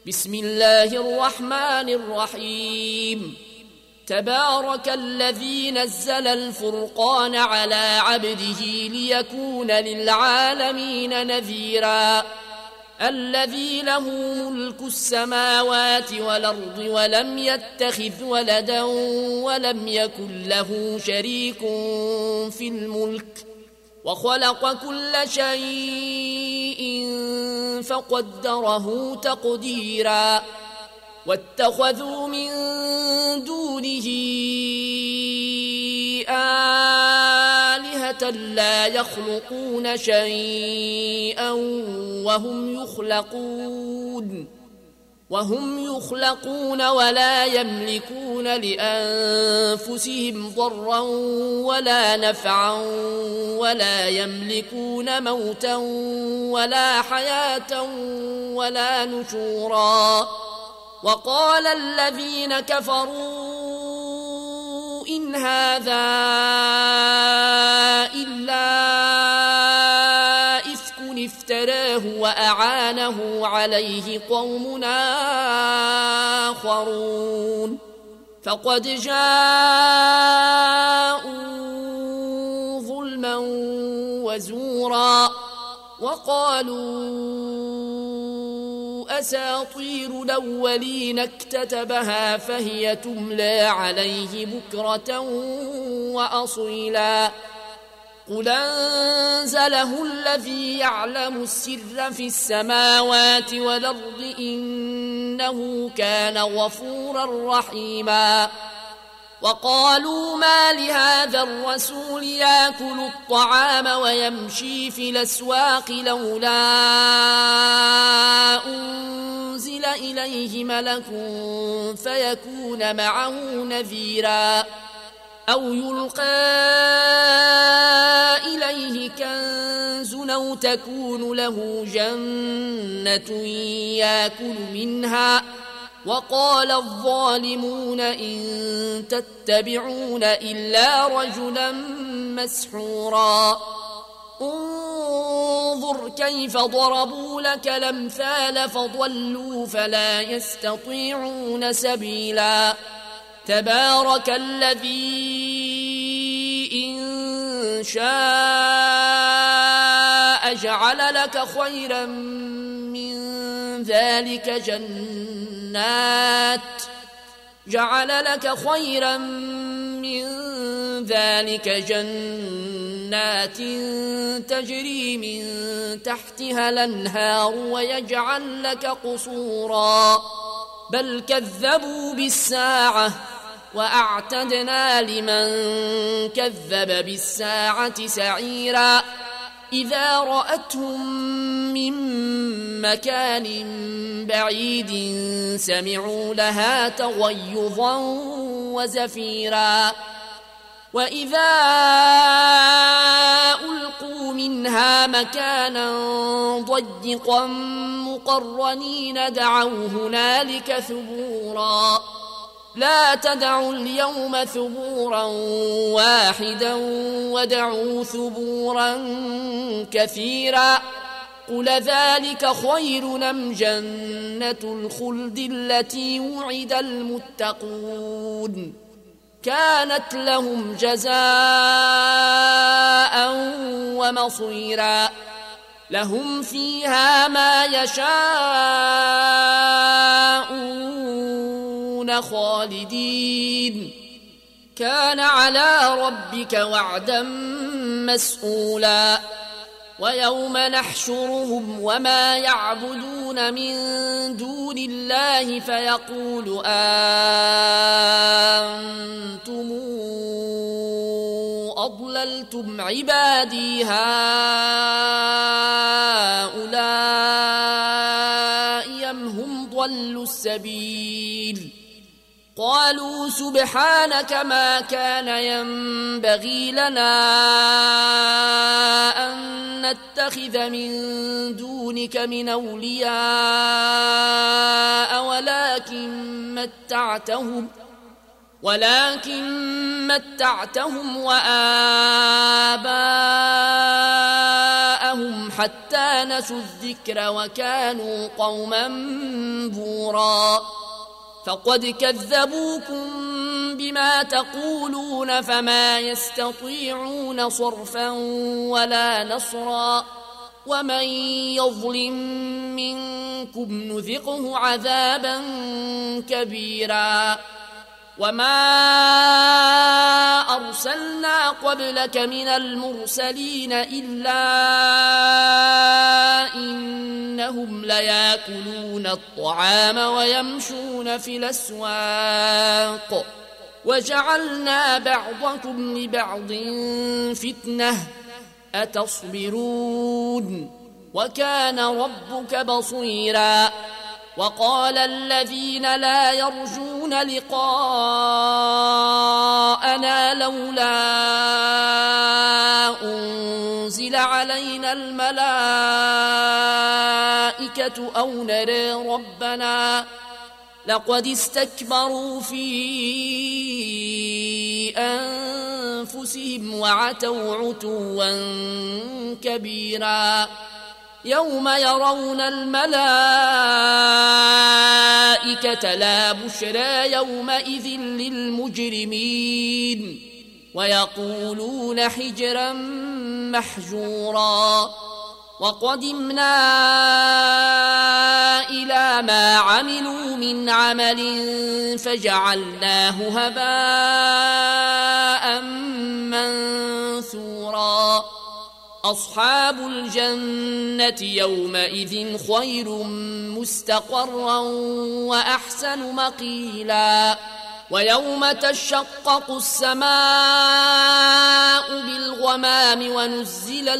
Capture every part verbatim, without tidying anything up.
بسم الله الرحمن الرحيم تبارك الذي نزل الفرقان على عبده ليكون للعالمين نذيرا الذي له ملك السماوات والأرض ولم يتخذ ولدا ولم يكن له شريك في الملك وخلق كل شيء فقدره تقديرا واتخذوا من دونه آلهة لا يخلقون شيئا وهم يخلقون وهم يخلقون ولا يملكون لأنفسهم ضرا ولا نفعا ولا يملكون موتا ولا حياة ولا نشورا وقال الذين كفروا إن هذا إلا إفك افتراه وأعانه عليه قوم آخرون فقد جاءوا ظلما وزورا وقالوا أساطير الأولين اكتتبها فهي تملى عليه بكرة وأصيلا قل أنزله الذي يعلم السر في السماوات والأرض إنه كان غفورا رحيما وقالوا ما لهذا الرسول يأكل الطعام ويمشي في الأسواق لولا أنزل إليه ملك فيكون معه نذيرا أو يلقى إليه كنز أو تكون له جنة يأكل منها وقال الظالمون إن تتبعون إلا رجلا مسحورا انظر كيف ضربوا لك الأمثال فضلوا فلا يستطيعون سبيلا تبارك الذي إن شاء جعل لك خيرا من ذلك جنات جعل لك خيرا من ذلك جنات تجري من تحتها الأنهار ويجعل لك قصورا بل كذبوا بالساعة وأعتدنا لمن كذب بالساعة سعيرا إذا رأتهم من مكان بعيد سمعوا لها تغيظا وزفيرا وإذا ألقوا منها مكانا ضيقا مقرنين دعوا هنالك ثبورا لا تدعوا اليوم ثبورا واحدا ودعوا ثبورا كثيرا قل ذلك خير أم جنة الخلد التي وعد المتقون كانت لهم جزاء ومصيرا لهم فيها ما يشاءون خالدين كان على ربك وعدا مسئولا ويوم نحشرهم وما يعبدون من دون الله فيقول أنتم أضللتم عبادي هؤلاء أم هم ضلوا السبيل قالوا سبحانك ما كان ينبغي لنا أن نتخذ من دونك من أولياء ولكن متعتهم ولكن متعتهم وآباءهم حتى نسوا الذكر وكانوا قوما بورا فقد كذبوكم بما تقولون فما يستطيعون صرفا ولا نصرا ومن يظلم منكم نذقه عذابا كبيرا وما أرسلنا قبلك من المرسلين إلا إنهم ليأكلون الطعام ويمشون في الأسواق وجعلنا بعضكم لبعض فتنة أتصبرون وكان ربك بصيرا وقال الذين لا يرجون لقاءنا لولا أنزل علينا الملائكة أو نرى ربنا لقد استكبروا في أنفسهم وعتوا عتوا كبيرا يوم يرون الملائكة لا بشرى يومئذ للمجرمين ويقولون حجرا محجورا وقدمنا إلى ما عملوا من عمل فجعلناه هباء منثورا أصحاب الجنة يومئذ خير مستقرا وأحسن مقيلا ويوم تشقق السماء بالغمام ونزل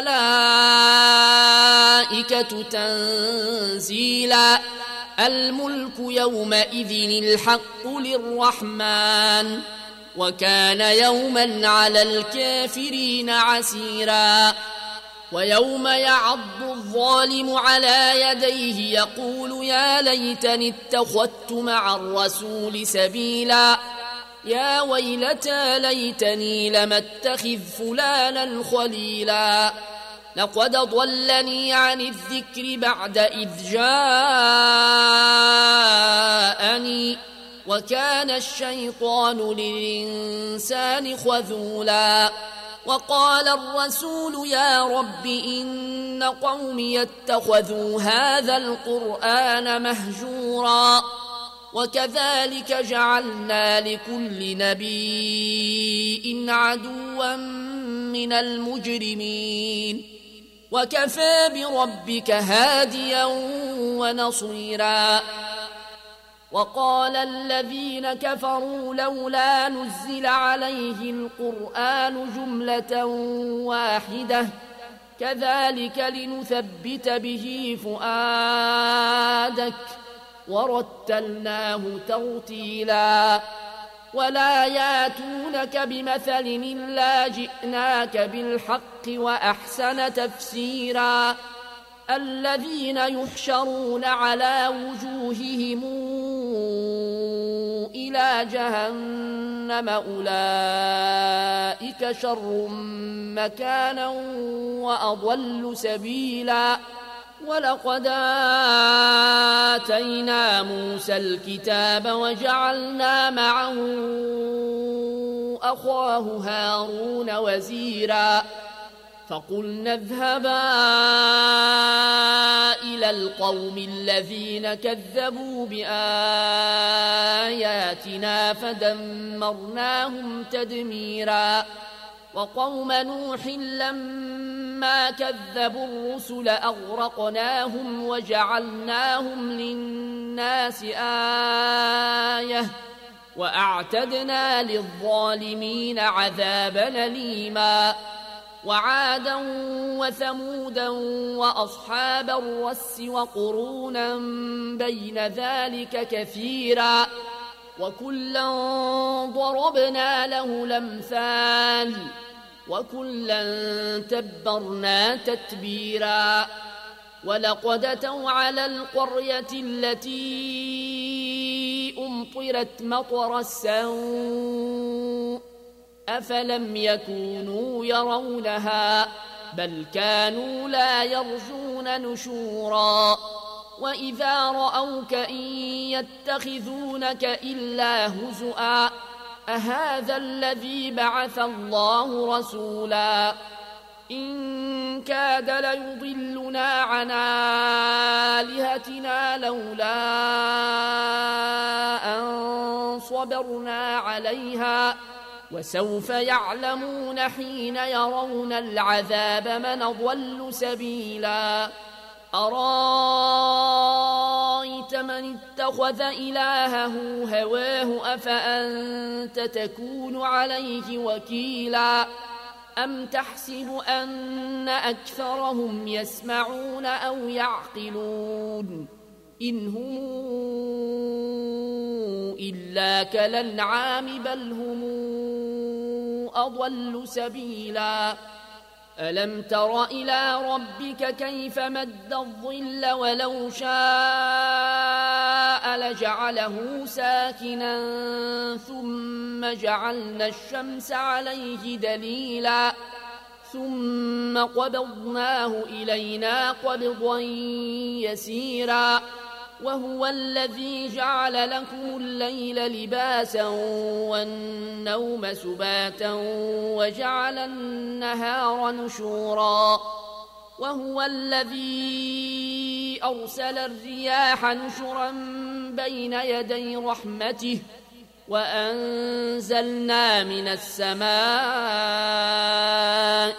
الملائكة تنزيلا الملك يومئذ الحق للرحمن وكان يوما على الكافرين عسيرا ويوم يعض الظالم على يديه يقول يا ليتني اتخذت مع الرسول سبيلا يا ويلتى ليتني لم اتخذ فلانا خليلا لقد ضلني عن الذكر بعد إذ جاءني وكان الشيطان للإنسان خذولا وقال الرسول يا رب إن قومي اتخذوا هذا القرآن مهجورا وكذلك جعلنا لكل نبي عدوا من المجرمين وكفى بربك هاديا ونصيرا وقال الذين كفروا لولا نزل عليه القرآن جملة واحدة كذلك لنثبت به فؤادك ورتلناه ترتيلا ولا ياتونك بمثل إلا جئناك بالحق وأحسن تفسيرا الذين يحشرون على وجوههم إلى جهنم أولئك شر مكانا وأضل سبيلا ولقد آتينا موسى الكتاب وجعلنا معه أخاه هارون وزيرا فقلنا اذهبا إلى القوم الذين كذبوا بآياتنا فدمرناهم تدميرا وقوم نوح لما كذبوا الرسل أغرقناهم وجعلناهم للناس آية وأعتدنا للظالمين عذابا أليما وعادا وثمودا وأصحاب الرس وقرونا بين ذلك كثيرا وكلا ضربنا له الأمثال وكلا تبرنا تتبيرا ولقد أتوا على القرية التي أمطرت مطر السوء أفلم يكونوا يرونها بل كانوا لا يرجون نشورا وإذا رأوك إن يتخذونك إلا هزؤا أهذا الذي بعث الله رسولا إن كاد ليضلنا عن آلهتنا لولا أن صبرنا عليها وسوف يعلمون حين يرون العذاب من أضل سبيلا أرأيت من اتخذ إلهه هواه أفأنت تكون عليه وكيلا أم تحسب أن أكثرهم يسمعون أو يعقلون إن هم إلا كالأنعام بل هم أضل سبيلا ألم تر إلى ربك كيف مد الظل ولو شاء لجعله ساكنا ثم جعلنا الشمس عليه دليلا ثم قبضناه إلينا قبضا يسيرا وهو الذي جعل لكم الليل لباسا والنوم سباتا وجعل النهار نشورا وهو الذي أرسل الرياح نشرا بين يدي رحمته وأنزلنا من السماء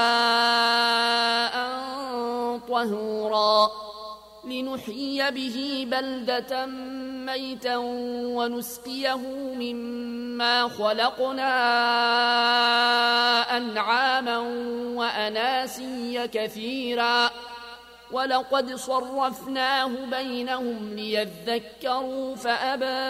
ماء طهورا لنحيي به بلدة ميتا ونسقيه مما خلقنا أنعاما وأناسيا كثيرا ولقد صرفناه بينهم ليذكروا فأبى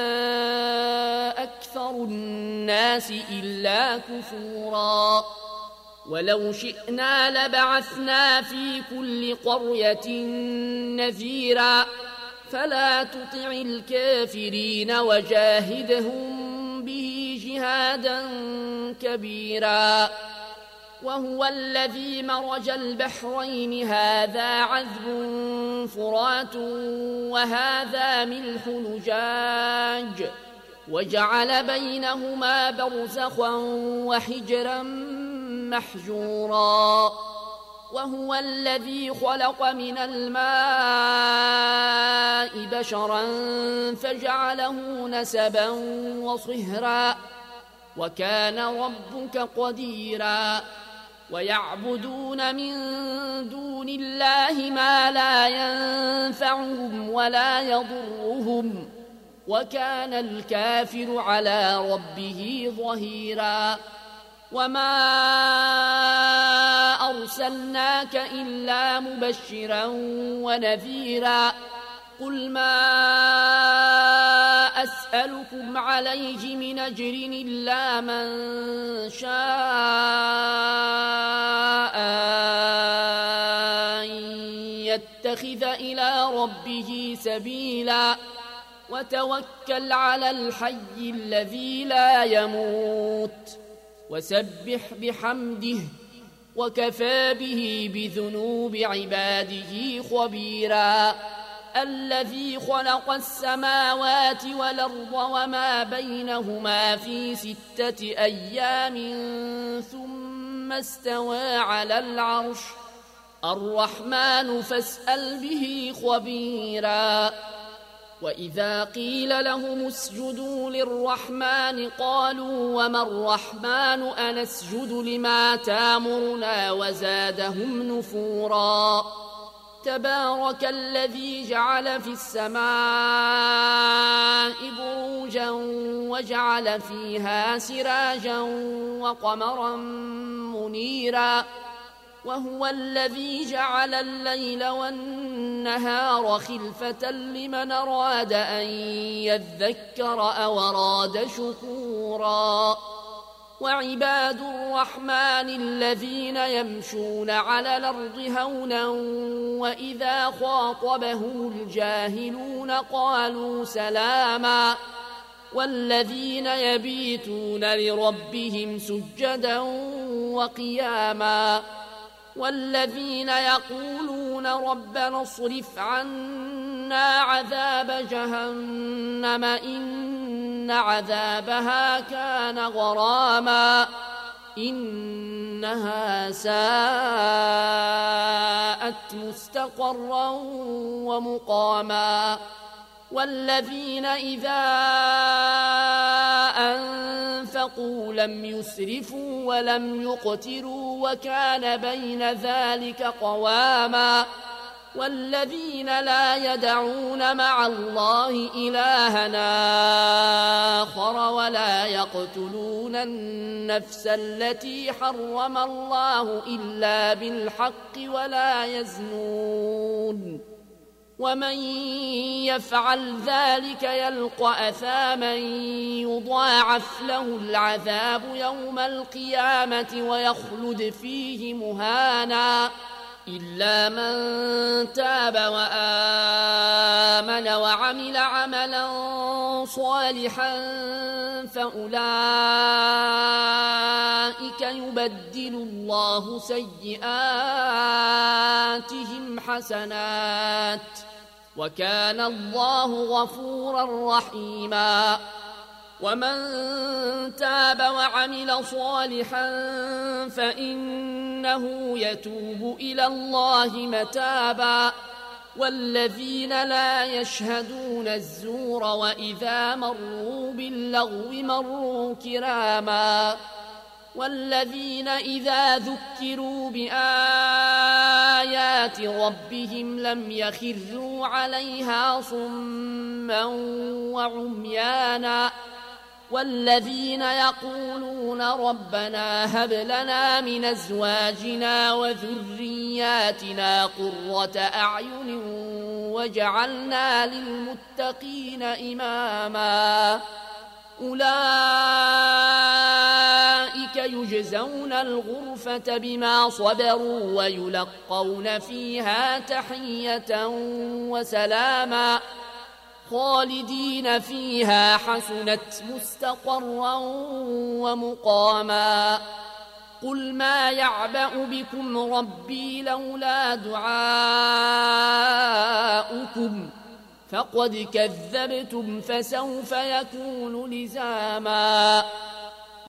أكثر الناس إلا كفورا ولو شئنا لبعثنا في كل قرية نذيرا فلا تطع الكافرين وجاهدهم به جهادا كبيرا وهو الذي مرج البحرين هذا عذب فرات وهذا ملح نجاج وجعل بينهما برزخا وحجرا محجورا وهو الذي خلق من الماء بشرا فجعله نسبا وصهرا وكان ربك قديرا ويعبدون من دون الله ما لا ينفعهم ولا يضرهم وكان الكافر على ربه ظهيرا وما أرسلناك إلا مبشرا ونذيرا قل ما أسألكم عليه من أجر إلا من شاء أن يتخذ إلى ربه سبيلا وتوكل على الحي الذي لا يموت وسبح بحمده وكفى به بذنوب عباده خبيرا الذي خلق السماوات والأرض وما بينهما في ستة أيام ثم استوى على العرش الرحمن فاسأل به خبيرا وإذا قيل لهم اسجدوا للرحمن قالوا وما الرحمن أنسجد لما تامرنا وزادهم نفورا تبارك الذي جعل في السماء بروجا وجعل فيها سراجا وقمرا منيرا وهو الذي جعل الليل والنهار خلفة لمن أراد أن يذكر أو أراد شكورا وعباد الرحمن الذين يمشون على الأرض هونا وإذا خاطبهم الجاهلون قالوا سلاما والذين يبيتون لربهم سجدا وقياما والذين يقولون ربنا اصرف عنا عذاب جهنم إن عذابها كان غراما إنها ساءت مستقرا ومقاما والذين إذا أنفقوا لم يسرفوا ولم يقتروا وكان بين ذلك قواما والذين لا يدعون مع الله إلهنا آخر ولا يقتلون النفس التي حرم الله إلا بالحق ولا يزنون ومن يفعل ذلك يلقى أثاما يضاعف له العذاب يوم القيامة ويخلد فيه مهانا إلا من تاب وآمن وعمل عملا صالحا فأولئك يبدل الله سيئاتهم حسنات وكان الله غفورا رحيما ومن تاب وعمل صالحا فإنه يتوب إلى الله متابا والذين لا يشهدون الزور وإذا مروا باللغو مروا كراما والذين إذا ذكروا بآيات ربهم لم يخروا عليها صما وعميانا والذين يقولون ربنا هب لنا من أزواجنا وذرياتنا قرة أعين وجعلنا للمتقين إماما أولئك يجزون الغرفة بما صبروا ويلقون فيها تحية وسلاما خالدين فيها حسنت مستقرا ومقاما قل ما يعبأ بكم ربي لولا دعاؤكم فقد كذبتم فسوف يكون لزاما